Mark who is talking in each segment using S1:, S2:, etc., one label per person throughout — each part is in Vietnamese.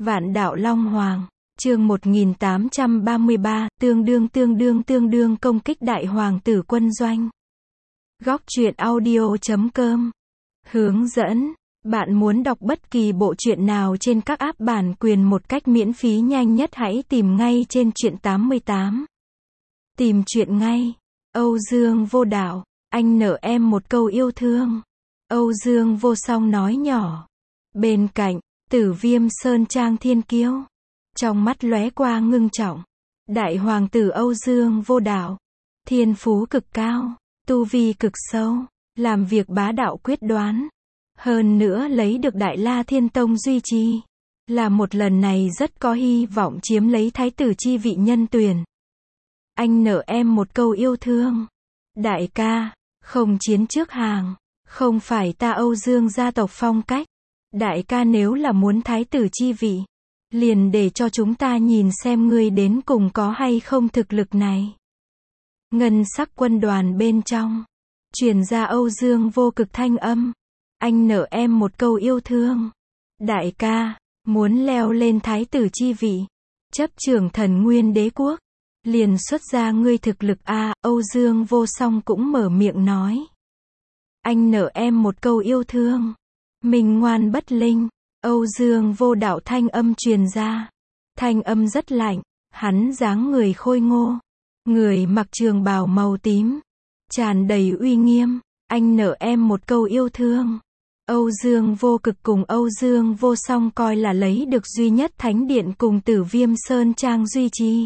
S1: Vạn đạo Long Hoàng, chương 1833, tương đương công kích đại hoàng tử quân doanh. Góc truyện audio.com. Hướng dẫn, bạn muốn đọc bất kỳ bộ truyện nào trên các app bản quyền một cách miễn phí nhanh nhất hãy tìm ngay trên truyện 88. Tìm truyện ngay. Âu Dương Vô Đạo, anh nợ em một câu yêu thương. Âu Dương Vô Song nói nhỏ. Bên cạnh, Tử Viêm Sơn Trang Thiên Kiêu, trong mắt lóe qua ngưng trọng. Đại hoàng tử Âu Dương Vô Đạo, thiên phú cực cao, tu vi cực sâu, làm việc bá đạo quyết đoán, hơn nữa lấy được Đại La Thiên Tông duy trì, là một lần này rất có hy vọng chiếm lấy thái tử chi vị nhân tuyển. Anh nợ em một câu yêu thương. Đại ca, không chiến trước hàng, không phải ta Âu Dương gia tộc phong cách. Đại ca nếu là muốn thái tử chi vị, liền để cho chúng ta nhìn xem ngươi đến cùng có hay không thực lực này. Ngân sắc quân đoàn bên trong, truyền ra Âu Dương Vô Cực thanh âm. Anh nợ em một câu yêu thương. Đại ca, muốn leo lên thái tử chi vị, chấp trưởng Thần Nguyên Đế quốc, liền xuất ra ngươi thực lực a. Âu Dương Vô Song cũng mở miệng nói. Anh nợ em một câu yêu thương. Minh ngoan bất linh. Âu Dương Vô Đạo thanh âm truyền ra. Thanh âm rất lạnh, hắn dáng người khôi ngô, người mặc trường bào màu tím, tràn đầy uy nghiêm. Anh nợ em một câu yêu thương. Âu Dương Vô Cực cùng Âu Dương Vô Song coi là lấy được duy nhất thánh điện cùng Tử Viêm Sơn Trang duy trì,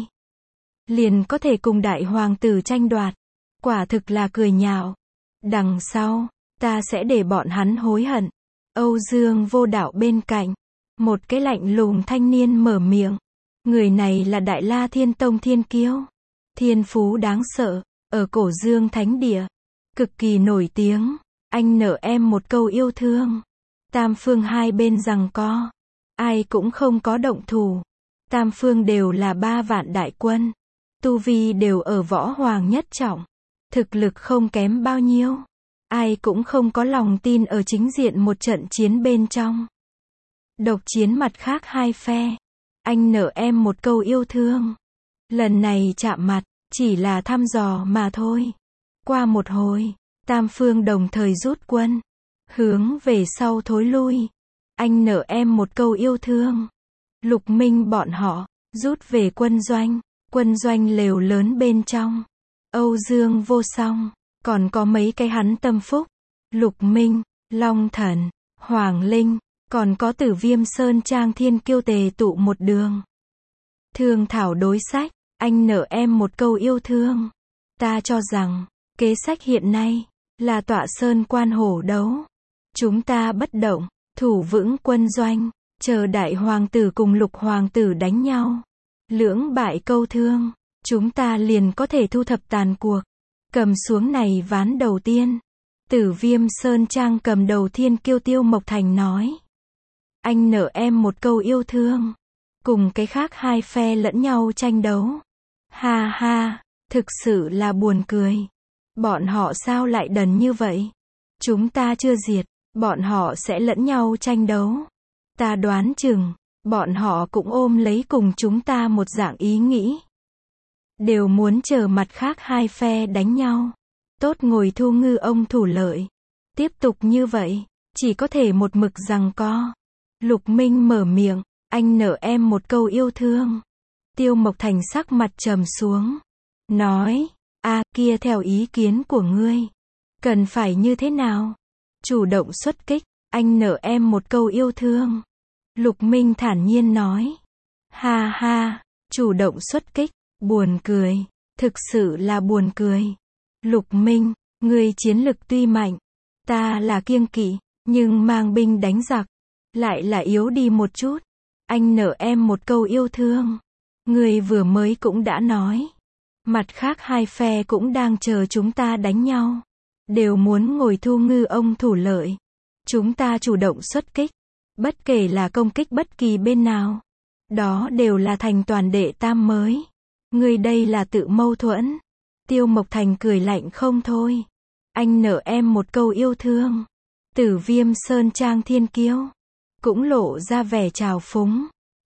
S1: liền có thể cùng đại hoàng tử tranh đoạt. Quả thực là cười nhạo. Đằng sau, ta sẽ để bọn hắn hối hận. Âu Dương Vô Đạo bên cạnh, một cái lạnh lùng thanh niên mở miệng. Người này là Đại La Thiên Tông Thiên Kiêu, thiên phú đáng sợ, ở Cổ Dương Thánh Địa, cực kỳ nổi tiếng. Anh nợ em một câu yêu thương. Tam phương hai bên giằng co, ai cũng không có động thủ. Tam phương đều là 3 vạn đại quân, tu vi đều ở võ hoàng nhất trọng, thực lực không kém bao nhiêu. Ai cũng không có lòng tin ở chính diện một trận chiến bên trong. Độc chiến mặt khác hai phe. Anh nợ em một câu yêu thương. Lần này chạm mặt, chỉ là thăm dò mà thôi. Qua một hồi, tam phương đồng thời rút quân, hướng về sau thối lui. Anh nợ em một câu yêu thương. Lục Minh bọn họ, rút về quân doanh lều lớn bên trong. Âu Dương Vô Song, còn có mấy cái hắn tâm phúc, Lục Minh, Long Thần, Hoàng Linh, còn có Tử Viêm Sơn Trang Thiên Kiêu tề tụ một đường. Thương thảo đối sách, anh nợ em một câu yêu thương. Ta cho rằng, kế sách hiện nay, là tọa sơn quan hổ đấu. Chúng ta bất động, thủ vững quân doanh, chờ đại hoàng tử cùng lục hoàng tử đánh nhau. Lưỡng bại câu thương, chúng ta liền có thể thu thập tàn cuộc. Cầm xuống này ván đầu tiên. Tử Viêm Sơn Trang cầm đầu Thiên Kiêu Tiêu Mộc Thành nói. Anh nợ em một câu yêu thương. Cùng cái khác hai phe lẫn nhau tranh đấu. Ha ha, thực sự là buồn cười. Bọn họ sao lại đần như vậy? Chúng ta chưa diệt, bọn họ sẽ lẫn nhau tranh đấu. Ta đoán chừng, bọn họ cũng ôm lấy cùng chúng ta một dạng ý nghĩ. Đều muốn chờ mặt khác hai phe đánh nhau. Tốt ngồi thu ngư ông thủ lợi. Tiếp tục như vậy, chỉ có thể một mực giằng co. Lục Minh mở miệng, anh nợ em một câu yêu thương. Tiêu Mộc Thành sắc mặt trầm xuống. Nói, kia theo ý kiến của ngươi, cần phải như thế nào? Chủ động xuất kích, anh nợ em một câu yêu thương. Lục Minh thản nhiên nói. Ha ha, chủ động xuất kích. Buồn cười, thực sự là buồn cười. Lục Minh, ngươi chiến lực tuy mạnh, ta là kiêng kỵ, nhưng mang binh đánh giặc, lại là yếu đi một chút. Anh nợ em một câu yêu thương. Ngươi vừa mới cũng đã nói, mặt khác hai phe cũng đang chờ chúng ta đánh nhau, đều muốn ngồi thu ngư ông thủ lợi. Chúng ta chủ động xuất kích, bất kể là công kích bất kỳ bên nào, đó đều là thành toàn đệ tam mới. Ngươi đây là tự mâu thuẫn. Tiêu Mộc Thành cười lạnh không thôi. Anh nợ em một câu yêu thương. Tử Viêm Sơn Trang Thiên Kiêu cũng lộ ra vẻ trào phúng.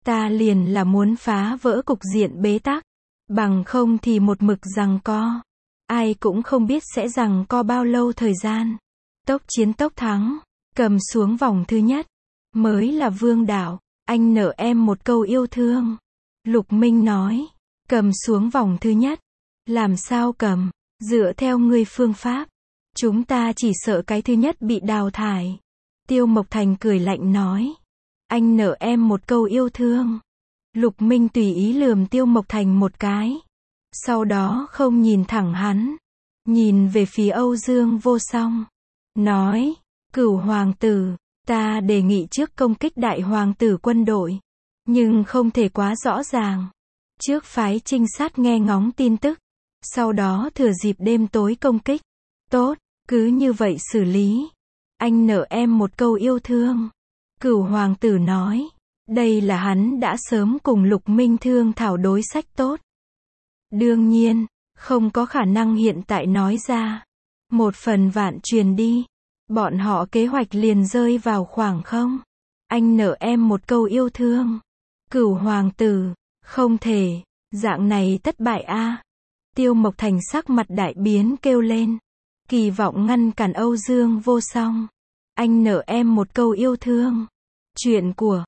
S1: Ta liền là muốn phá vỡ cục diện bế tắc. Bằng không thì một mực giằng co. Ai cũng không biết sẽ giằng co bao lâu thời gian. Tốc chiến tốc thắng. Cầm xuống vòng thứ nhất. Mới là vương đạo. Anh nợ em một câu yêu thương. Lục Minh nói. Cầm xuống vòng thứ nhất. Làm sao cầm? Dựa theo ngươi phương pháp. Chúng ta chỉ sợ cái thứ nhất bị đào thải. Tiêu Mộc Thành cười lạnh nói. Anh nợ em một câu yêu thương. Lục Minh tùy ý lườm Tiêu Mộc Thành một cái. Sau đó không nhìn thẳng hắn. Nhìn về phía Âu Dương Vô Song. Nói. Cửu hoàng tử. Ta đề nghị trước công kích đại hoàng tử quân đội. Nhưng không thể quá rõ ràng. Trước phái trinh sát nghe ngóng tin tức. Sau đó thừa dịp đêm tối công kích. Tốt, cứ như vậy xử lý. Anh nợ em một câu yêu thương. Cửu hoàng tử nói. Đây là hắn đã sớm cùng Lục Minh thương thảo đối sách tốt. Đương nhiên, không có khả năng hiện tại nói ra. Một phần vạn truyền đi. Bọn họ kế hoạch liền rơi vào khoảng không. Anh nợ em một câu yêu thương. Cửu hoàng tử, không thể, dạng này thất bại a. Tiêu Mộc Thành sắc mặt đại biến kêu lên. Kỳ vọng ngăn cản Âu Dương Vô Song. Anh nợ em một câu yêu thương. Chuyện của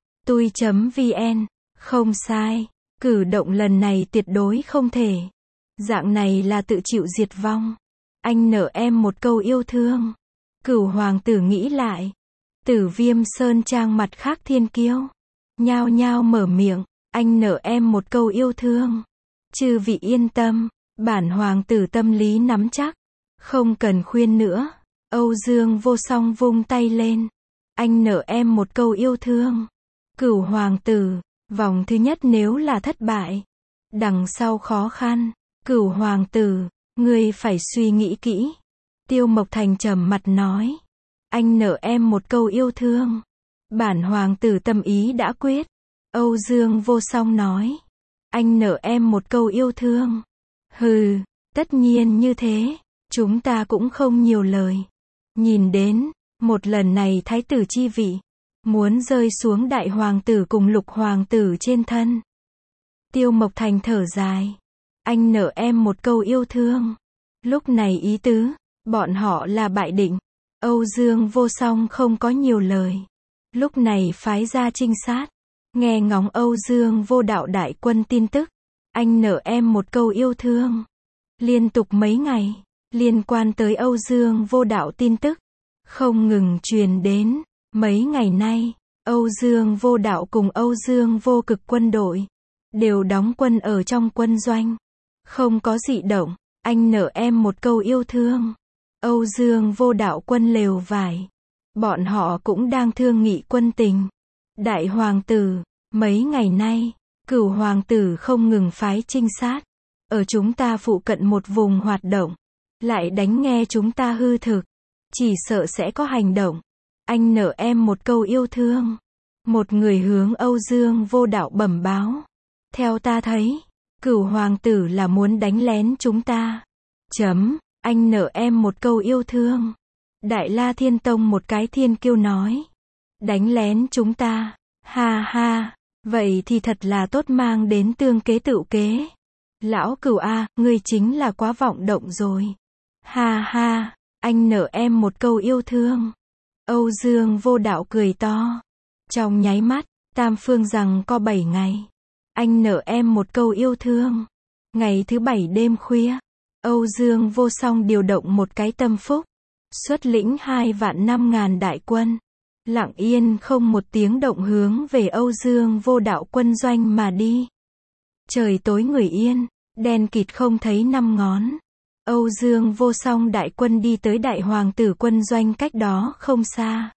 S1: tui.vn. Không sai. Cử động lần này tuyệt đối không thể. Dạng này là tự chịu diệt vong. Anh nợ em một câu yêu thương. Cửu hoàng tử nghĩ lại. Tử Viêm Sơn Trang mặt khác thiên kiêu. Nhao nhao mở miệng. Anh nợ em một câu yêu thương. Chư vị yên tâm. Bản hoàng tử tâm lý nắm chắc. Không cần khuyên nữa. Âu Dương Vô Song vung tay lên. Anh nợ em một câu yêu thương. Cửu hoàng tử. Vòng thứ nhất nếu là thất bại. Đằng sau khó khăn. Cửu hoàng tử. Ngươi phải suy nghĩ kỹ. Tiêu Mộc Thành trầm mặt nói. Anh nợ em một câu yêu thương. Bản hoàng tử tâm ý đã quyết. Âu Dương Vô Song nói. Anh nợ em một câu yêu thương. Hừ, tất nhiên như thế. Chúng ta cũng không nhiều lời. Nhìn đến, một lần này thái tử chi vị. Muốn rơi xuống đại hoàng tử cùng lục hoàng tử trên thân. Tiêu Mộc Thành thở dài. Anh nợ em một câu yêu thương. Lúc này ý tứ, bọn họ là bại định. Âu Dương Vô Song không có nhiều lời. Lúc này phái ra trinh sát. Nghe ngóng Âu Dương Vô Đạo đại quân tin tức. Anh nợ em một câu yêu thương. Liên tục mấy ngày, liên quan tới Âu Dương Vô Đạo tin tức. Không ngừng truyền đến. Mấy ngày nay, Âu Dương Vô Đạo cùng Âu Dương Vô Cực quân đội. Đều đóng quân ở trong quân doanh. Không có dị động. Anh nợ em một câu yêu thương. Âu Dương Vô Đạo quân lều vải. Bọn họ cũng đang thương nghị quân tình. Đại hoàng tử, mấy ngày nay, Cửu hoàng tử không ngừng phái trinh sát. Ở chúng ta phụ cận một vùng hoạt động. Lại đánh nghe chúng ta hư thực. Chỉ sợ sẽ có hành động. Anh nợ em một câu yêu thương. Một người hướng Âu Dương Vô Đạo bẩm báo. Theo ta thấy, Cửu hoàng tử là muốn đánh lén chúng ta. Anh nợ em một câu yêu thương. Đại La Thiên Tông một cái thiên kiêu nói. Đánh lén chúng ta. Ha ha. Vậy thì thật là tốt, mang đến tương kế tựu kế. Lão Cửu a, ngươi chính là quá vọng động rồi. Ha ha. Anh nợ em một câu yêu thương. Âu Dương Vô Đạo cười to. Trong nháy mắt, tam phương rằng có 7 ngày. Anh nợ em một câu yêu thương. Ngày thứ 7 đêm khuya. Âu Dương Vô Song điều động một cái tâm phúc. Xuất lĩnh 2.500.000 đại quân. Lặng yên không một tiếng động hướng về Âu Dương Vô Đạo quân doanh mà đi. Trời tối người yên, đen kịt không thấy năm ngón. Âu Dương Vô Song đại quân đi tới đại hoàng tử quân doanh cách đó không xa.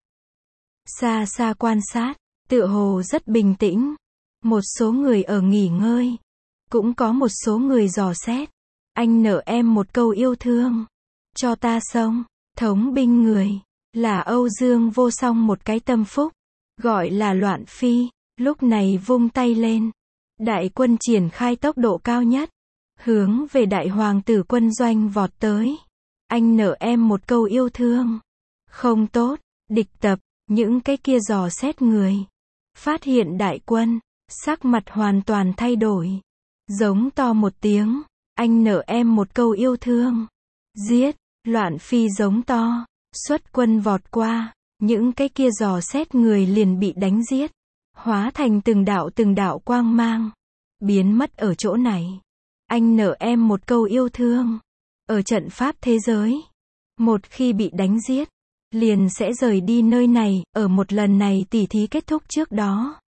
S1: Xa xa quan sát, tựa hồ rất bình tĩnh. Một số người ở nghỉ ngơi. Cũng có một số người dò xét. Anh nợ em một câu yêu thương. Cho ta xong, thống binh người. Là Âu Dương Vô Song một cái tâm phúc. Gọi là Loạn Phi. Lúc này vung tay lên. Đại quân triển khai tốc độ cao nhất. Hướng về đại hoàng tử quân doanh vọt tới. Anh nợ em một câu yêu thương. Không tốt, địch tập, những cái kia dò xét người. Phát hiện đại quân, sắc mặt hoàn toàn thay đổi. Giống to một tiếng, anh nợ em một câu yêu thương. Giết, Loạn Phi giống to, xuất quân vọt qua, những cái kia dò xét người liền bị đánh giết, hóa thành từng đạo quang mang, biến mất ở chỗ này. Anh nợ em một câu yêu thương. Ở trận pháp thế giới, một khi bị đánh giết, liền sẽ rời đi nơi này, ở một lần này tỉ thí kết thúc trước đó,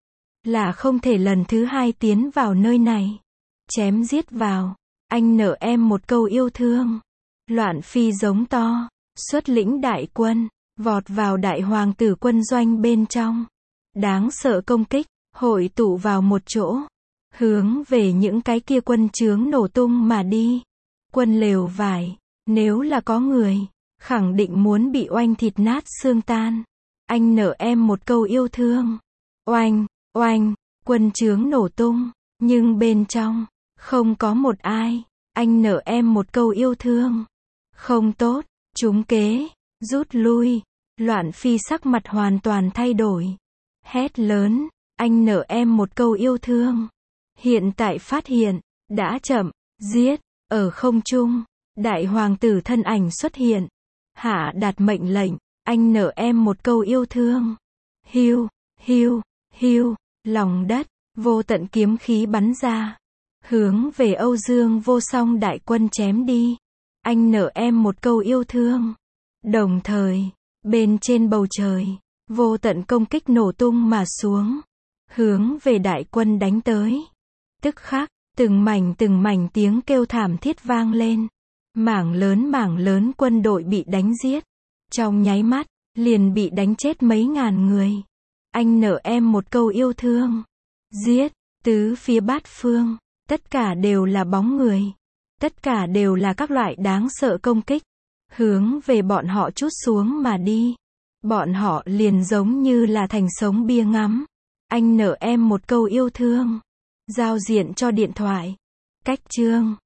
S1: là không thể lần thứ hai tiến vào nơi này. Chém giết vào, anh nợ em một câu yêu thương. Loạn Phi giống to, xuất lĩnh đại quân, vọt vào đại hoàng tử quân doanh bên trong. Đáng sợ công kích, hội tụ vào một chỗ, hướng về những cái kia quân trướng nổ tung mà đi. Quân lều vải, nếu là có người, khẳng định muốn bị oanh thịt nát xương tan. Anh nợ em một câu yêu thương. Oanh, oanh, quân trướng nổ tung, nhưng bên trong, không có một ai. Anh nợ em một câu yêu thương. Không tốt, trúng kế, rút lui. Loạn Phi sắc mặt hoàn toàn thay đổi. Hét lớn, anh nợ em một câu yêu thương. Hiện tại phát hiện, đã chậm, giết, ở không trung, đại hoàng tử thân ảnh xuất hiện. Hạ đạt mệnh lệnh, anh nợ em một câu yêu thương. Hiu, hiu, hiu, lòng đất, vô tận kiếm khí bắn ra, hướng về Âu Dương Vô Song đại quân chém đi. Anh nợ em một câu yêu thương. Đồng thời, bên trên bầu trời, vô tận công kích nổ tung mà xuống, hướng về đại quân đánh tới. Tức khắc, từng mảnh tiếng kêu thảm thiết vang lên. Mảng lớn quân đội bị đánh giết. Trong nháy mắt, liền bị đánh chết mấy ngàn người. Anh nợ em một câu yêu thương. Giết, tứ phía bát phương, tất cả đều là bóng người. Tất cả đều là các loại đáng sợ công kích, hướng về bọn họ trút xuống mà đi. Bọn họ liền giống như là thành sống bia ngắm. Anh nợ em một câu yêu thương. Giao diện cho điện thoại. Cách chương